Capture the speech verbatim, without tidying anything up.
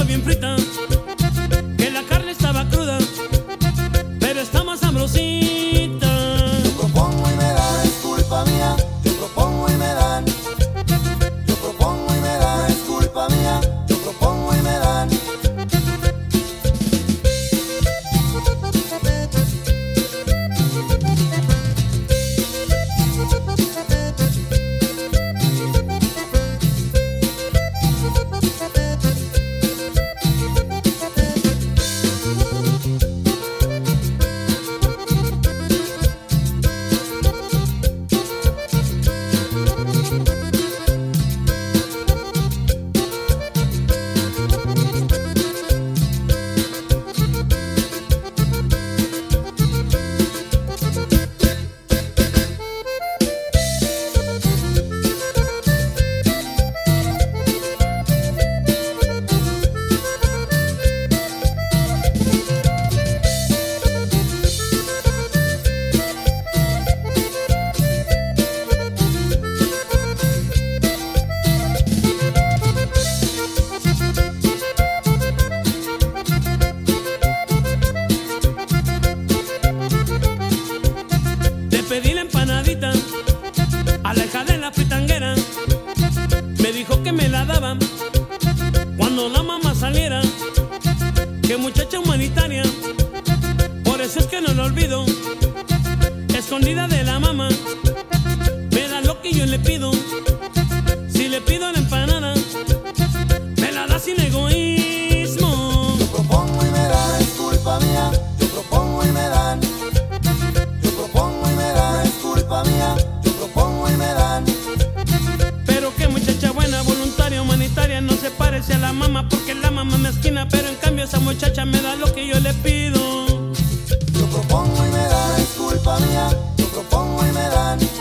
bien frita, que la carne estaba cruda, pero está más sabrosita. Yo propongo y me dan, es culpa mía. Yo propongo y me dan. Yo propongo y me dan, es culpa mía. Yo propongo y me dan. Pedí la empanadita a la hija de la fritanguera. Me dijo que me la daban cuando la mamá saliera. Qué muchacha humanitaria, por eso es que no lo olvido. Escondida de la mamá, me da lo que yo le pido. Si le pido la empanada, me la da sin egoísmo. Yo propongo y me dan, es culpa mía. Yo propongo y me dan. Yo propongo y me dan, es culpa mía. Yo propongo y me dan. Pero qué muchacha buena, voluntaria, humanitaria, no se parece a la mamá, porque la mamá me esquina, pero en cambio esa muchacha me da lo que yo le pido. Yo propongo y me dan, es culpa mía. Yo propongo y me dan.